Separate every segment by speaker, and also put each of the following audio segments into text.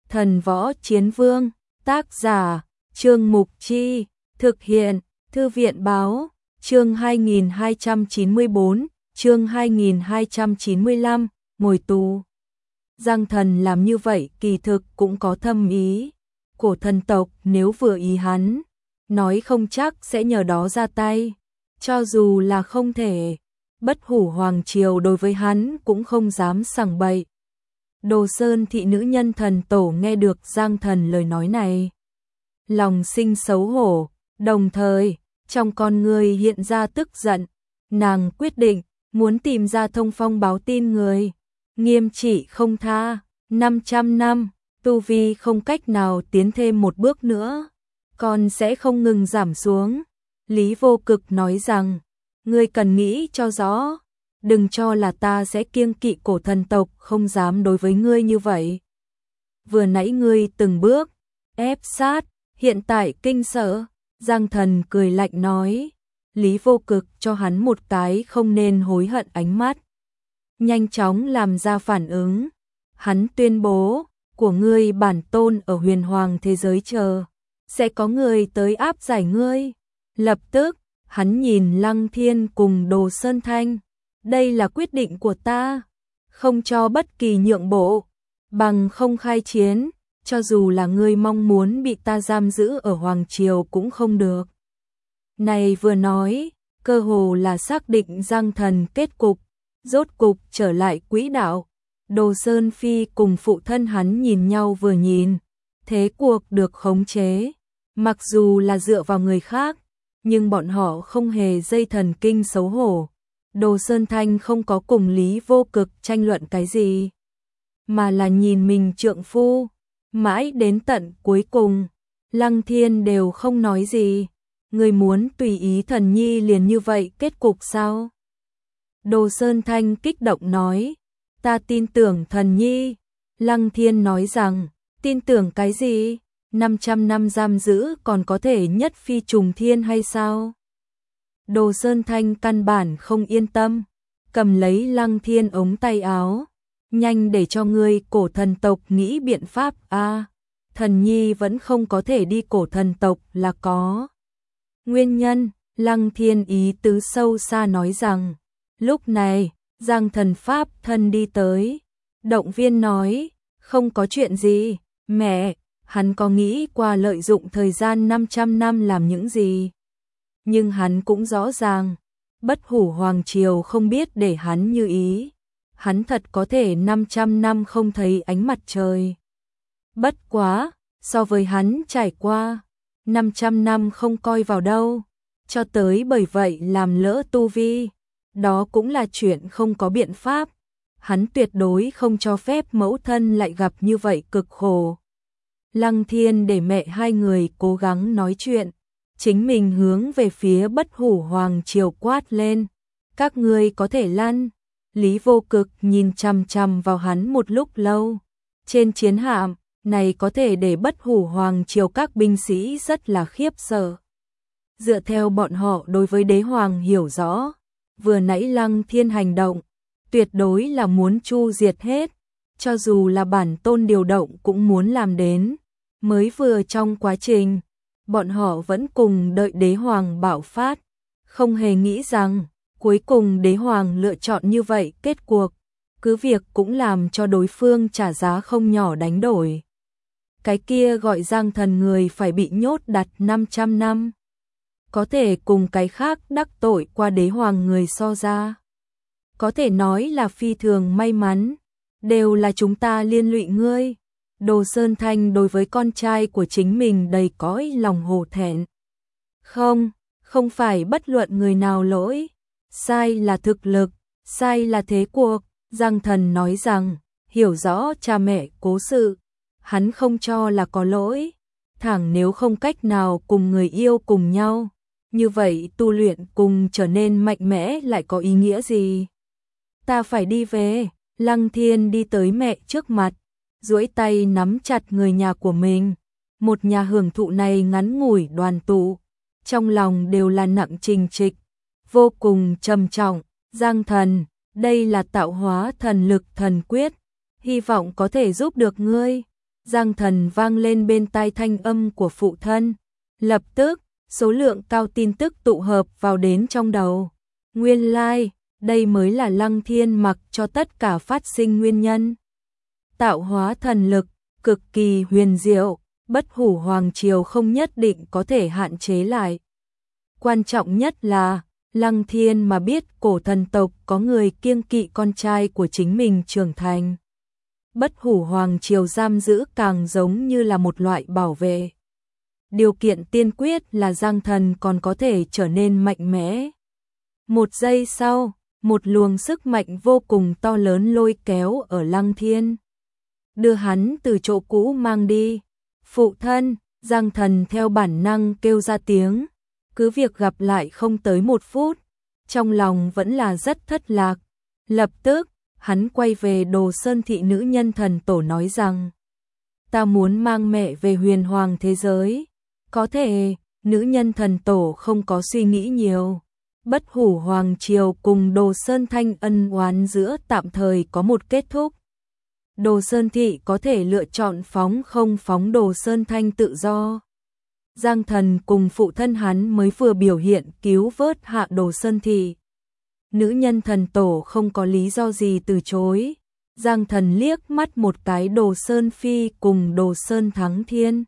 Speaker 1: Thần Võ Chiến Vương, tác giả, Trương Mục Chi, thực hiện, Thư viện Báo, chương 2294, chương 2295, ngồi tù. Giang Thần làm như vậy kỳ thực cũng có thâm ý. Cổ thần tộc nếu vừa ý hắn, nói không chắc sẽ nhờ đó ra tay. Cho dù là không thể, Bất Hủ Hoàng Triều đối với hắn cũng không dám sằng bậy. Đồ Sơn thị nữ nhân thần tổ nghe được Giang Thần lời nói này, lòng sinh xấu hổ, đồng thời, trong con người hiện ra tức giận. Nàng quyết định, muốn tìm ra thông phong báo tin người, nghiêm trị không tha. 500 năm, tu vi không cách nào tiến thêm một bước nữa, còn sẽ không ngừng giảm xuống. Lý Vô Cực nói rằng, ngươi cần nghĩ cho rõ, đừng cho là ta sẽ kiêng kỵ cổ thần tộc không dám đối với ngươi như vậy. Vừa nãy ngươi từng bước ép sát, hiện tại kinh sợ. Giang Thần cười lạnh nói. Lý Vô Cực cho hắn một cái không nên hối hận ánh mắt, nhanh chóng làm ra phản ứng. Hắn tuyên bố, của ngươi bản tôn ở huyền hoàng thế giới chờ, sẽ có người tới áp giải ngươi. Lập tức, hắn nhìn Lăng Thiên cùng Đồ Sơn Thanh. Đây là quyết định của ta, không cho bất kỳ nhượng bộ, bằng không khai chiến, cho dù là ngươi mong muốn bị ta giam giữ ở Hoàng Triều cũng không được. Này vừa nói, cơ hồ là xác định Giang Thần kết cục, rốt cục trở lại quỹ đạo. Đồ Sơn Phi cùng phụ thân hắn nhìn nhau vừa nhìn, thế cuộc được khống chế. Mặc dù là dựa vào người khác, nhưng bọn họ không hề dây thần kinh xấu hổ. Đồ Sơn Thanh không có cùng Lý Vô Cực tranh luận cái gì, mà là nhìn mình trượng phu. Mãi đến tận cuối cùng, Lăng Thiên đều không nói gì. Người muốn tùy ý thần nhi liền như vậy kết cục sao? Đồ Sơn Thanh kích động nói, ta tin tưởng thần nhi. Lăng Thiên nói rằng, tin tưởng cái gì? 500 năm giam giữ còn có thể nhất phi trùng thiên hay sao? Đồ Sơn Thanh căn bản không yên tâm, cầm lấy Lăng Thiên ống tay áo. Nhanh để cho ngươi cổ thần tộc nghĩ biện pháp a. Thần nhi vẫn không có thể đi cổ thần tộc là có nguyên nhân. Lăng Thiên ý tứ sâu xa nói rằng, lúc này, Giang Thần Pháp thân đi tới, động viên nói, không có chuyện gì, mẹ, hắn có nghĩ qua lợi dụng thời gian 500 năm làm những gì. Nhưng hắn cũng rõ ràng, Bất Hủ Hoàng Triều không biết để hắn như ý. Hắn thật có thể 500 năm không thấy ánh mặt trời. Bất quá, so với hắn trải qua, 500 năm không coi vào đâu, cho tới bởi vậy làm lỡ tu vi, đó cũng là chuyện không có biện pháp. Hắn tuyệt đối không cho phép mẫu thân lại gặp như vậy cực khổ. Lăng Thiên để mẹ hai người cố gắng nói chuyện, chính mình hướng về phía Bất Hủ Hoàng Triều quát lên, các ngươi có thể lăn. Lý Vô Cực nhìn chằm chằm vào hắn một lúc lâu. Trên chiến hạm này có thể để Bất Hủ Hoàng Triều các binh sĩ rất là khiếp sợ. Dựa theo bọn họ đối với đế hoàng hiểu rõ, vừa nãy Lăng Thiên hành động, tuyệt đối là muốn chu diệt hết, cho dù là bản tôn điều động cũng muốn làm đến. Mới vừa trong quá trình, bọn họ vẫn cùng đợi đế hoàng bạo phát, không hề nghĩ rằng cuối cùng đế hoàng lựa chọn như vậy kết cuộc, cứ việc cũng làm cho đối phương trả giá không nhỏ đánh đổi. Cái kia gọi Giang Thần người phải bị nhốt đặt 500 năm. Có thể cùng cái khác đắc tội qua đế hoàng người so ra, có thể nói là phi thường may mắn, đều là chúng ta liên lụy ngươi. Đồ Sơn Thanh đối với con trai của chính mình đầy cõi lòng hổ thẹn. Không phải bất luận người nào lỗi. Sai là thực lực, sai là thế cuộc. Giang Thần nói rằng, hiểu rõ cha mẹ cố sự, hắn không cho là có lỗi. Thẳng nếu không cách nào cùng người yêu cùng nhau, như vậy tu luyện cùng trở nên mạnh mẽ lại có ý nghĩa gì? Ta phải đi về. Lăng Thiên đi tới mẹ trước mặt, duỗi tay nắm chặt người nhà của mình. Một nhà hưởng thụ này ngắn ngủi đoàn tụ, trong lòng đều là nặng trình trịch, vô cùng trầm trọng. Giang Thần, đây là tạo hóa thần lực thần quyết, hy vọng có thể giúp được ngươi. Giang Thần vang lên bên tai thanh âm của phụ thân. Lập tức, số lượng cao tin tức tụ hợp vào đến trong đầu. Nguyên lai, đây mới là Lăng Thiên mặc cho tất cả phát sinh nguyên nhân. Tạo hóa thần lực, cực kỳ huyền diệu, Bất Hủ Hoàng Triều không nhất định có thể hạn chế lại. Quan trọng nhất là, Lăng Thiên mà biết cổ thần tộc có người kiêng kỵ con trai của chính mình trưởng thành. Bất Hủ Hoàng Triều giam giữ càng giống như là một loại bảo vệ. Điều kiện tiên quyết là Giang Thần còn có thể trở nên mạnh mẽ. Một giây sau, một luồng sức mạnh vô cùng to lớn lôi kéo ở Lăng Thiên, đưa hắn từ chỗ cũ mang đi. Phụ thân, Giang Thần theo bản năng kêu ra tiếng. Cứ việc gặp lại không tới 1 phút, trong lòng vẫn là rất thất lạc. Lập tức, hắn quay về Đồ Sơn thị nữ nhân thần tổ nói rằng: ta muốn mang mẹ về huyền hoàng thế giới. Có thể, nữ nhân thần tổ không có suy nghĩ nhiều. Bất Hủ Hoàng Triều cùng Đồ Sơn Thanh ân oán giữa tạm thời có một kết thúc. Đồ Sơn thị có thể lựa chọn phóng không phóng Đồ Sơn Thanh tự do. Giang Thần cùng phụ thân hắn mới vừa biểu hiện cứu vớt hạ Đồ Sơn thị. Nữ nhân thần tổ không có lý do gì từ chối. Giang Thần liếc mắt một cái Đồ Sơn Phi cùng Đồ Sơn Thắng Thiên.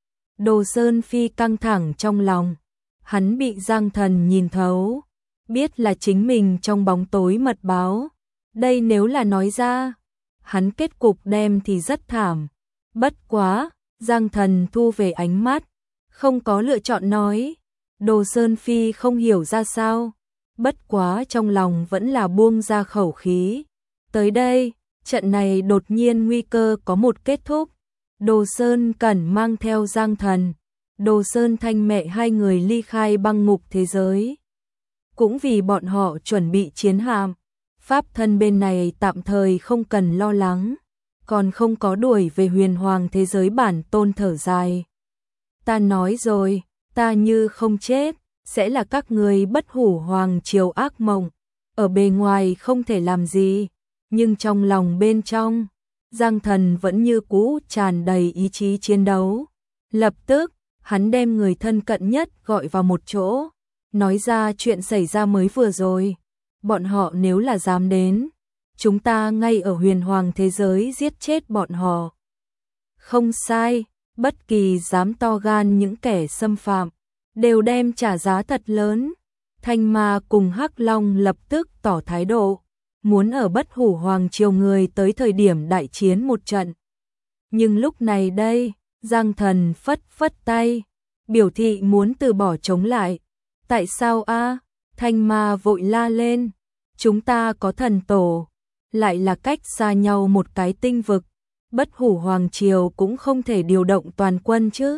Speaker 1: Đồ Sơn Phi căng thẳng trong lòng. Hắn bị Giang Thần nhìn thấu, biết là chính mình trong bóng tối mật báo. Đây nếu là nói ra, hắn kết cục đem thì rất thảm. Bất quá, Giang Thần thu về ánh mắt, không có lựa chọn nói. Đồ Sơn Phi không hiểu ra sao, bất quá trong lòng vẫn là buông ra khẩu khí. Tới đây, trận này đột nhiên nguy cơ có một kết thúc. Đồ Sơn Cẩn mang theo Giang Thần, Đồ Sơn Thanh mẹ hai người ly khai băng ngục thế giới. Cũng vì bọn họ chuẩn bị chiến hạm, pháp thân bên này tạm thời không cần lo lắng, còn không có đuổi về huyền hoàng thế giới. Bản tôn thở dài. Ta nói rồi, ta như không chết, sẽ là các người Bất Hủ Hoàng Triều ác mộng. Ở bề ngoài không thể làm gì, nhưng trong lòng bên trong, Giang Thần vẫn như cũ tràn đầy ý chí chiến đấu. Lập tức, hắn đem người thân cận nhất gọi vào một chỗ, nói ra chuyện xảy ra mới vừa rồi. Bọn họ nếu là dám đến, chúng ta ngay ở huyền hoàng thế giới giết chết bọn họ. Không sai, bất kỳ dám to gan những kẻ xâm phạm, đều đem trả giá thật lớn. Thanh Ma cùng Hắc Long lập tức tỏ thái độ, muốn ở Bất Hủ Hoàng Triều người tới thời điểm đại chiến một trận. Nhưng lúc này đây, Giang Thần phất phất tay, biểu thị muốn từ bỏ chống lại. Tại sao a? Thanh Ma vội la lên, chúng ta có thần tổ, lại là cách xa nhau một cái tinh vực, Bất Hủ Hoàng Triều cũng không thể điều động toàn quân chứ.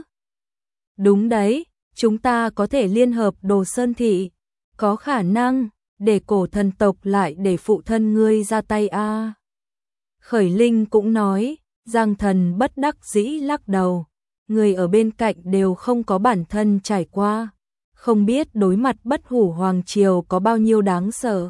Speaker 1: Đúng đấy, chúng ta có thể liên hợp Đồ Sơn thị, có khả năng để cổ thần tộc lại để phụ thân ngươi ra tay a. Khởi Linh cũng nói. Giang Thần bất đắc dĩ lắc đầu, người ở bên cạnh đều không có bản thân trải qua, không biết đối mặt Bất Hủ Hoàng Triều có bao nhiêu đáng sợ.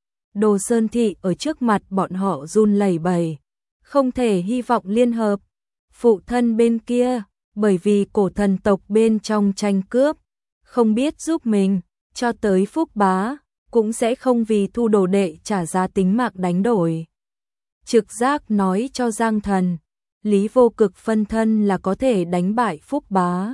Speaker 1: Đồ Sơn thị ở trước mặt bọn họ run lẩy bẩy, không thể hy vọng liên hợp. Phụ thân bên kia, bởi vì cổ thần tộc bên trong tranh cướp, không biết giúp mình, cho tới Phúc Bá, cũng sẽ không vì thu đồ đệ trả giá tính mạng đánh đổi. Trực giác nói cho Giang Thần, Lý Vô Cực phân thân là có thể đánh bại Phúc Bá.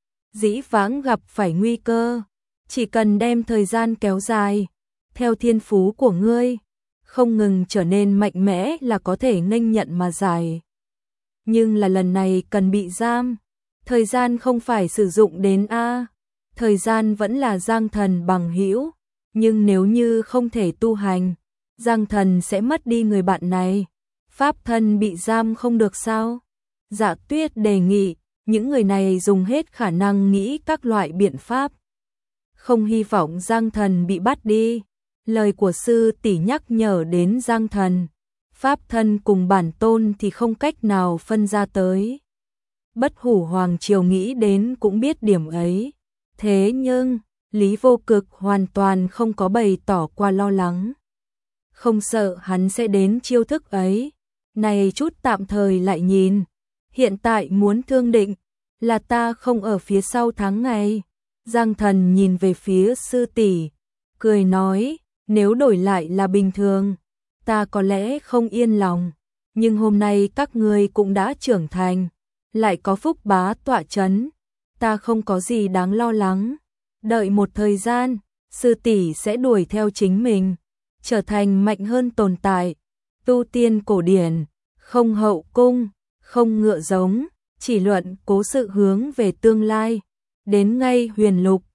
Speaker 1: Dĩ vãng gặp phải nguy cơ, chỉ cần đem thời gian kéo dài, theo thiên phú của ngươi, không ngừng trở nên mạnh mẽ là có thể nghênh nhận mà giải. Nhưng là lần này cần bị giam, thời gian không phải sử dụng đến a, thời gian vẫn là Giang Thần bằng hữu, nhưng nếu như không thể tu hành, Giang Thần sẽ mất đi người bạn này. Pháp thân bị giam không được sao? Dạ Tuyết đề nghị, những người này dùng hết khả năng nghĩ các loại biện pháp. Không hy vọng Giang Thần bị bắt đi. Lời của sư tỷ nhắc nhở đến Giang Thần. Pháp thân cùng bản tôn thì không cách nào phân ra tới. Bất Hủ Hoàng Triều nghĩ đến cũng biết điểm ấy. Thế nhưng, Lý Vô Cực hoàn toàn không có bày tỏ qua lo lắng. Không sợ hắn sẽ đến chiêu thức ấy. Này chút tạm thời lại nhìn. hiện tại muốn thương định, là ta không ở phía sau tháng ngày. Giang Thần nhìn về phía sư tỷ, cười nói, nếu đổi lại là bình thường, ta có lẽ không yên lòng, nhưng hôm nay các ngươi cũng đã trưởng thành, lại có Phúc bá tọa chấn, ta không có gì đáng lo lắng. Đợi một thời gian, sư tỷ sẽ đuổi theo chính mình, trở thành mạnh hơn tồn tại. Tu tiên cổ điển, không hậu cung, không ngựa giống, chỉ luận cố sự hướng về tương lai. Đến ngay huyền lục,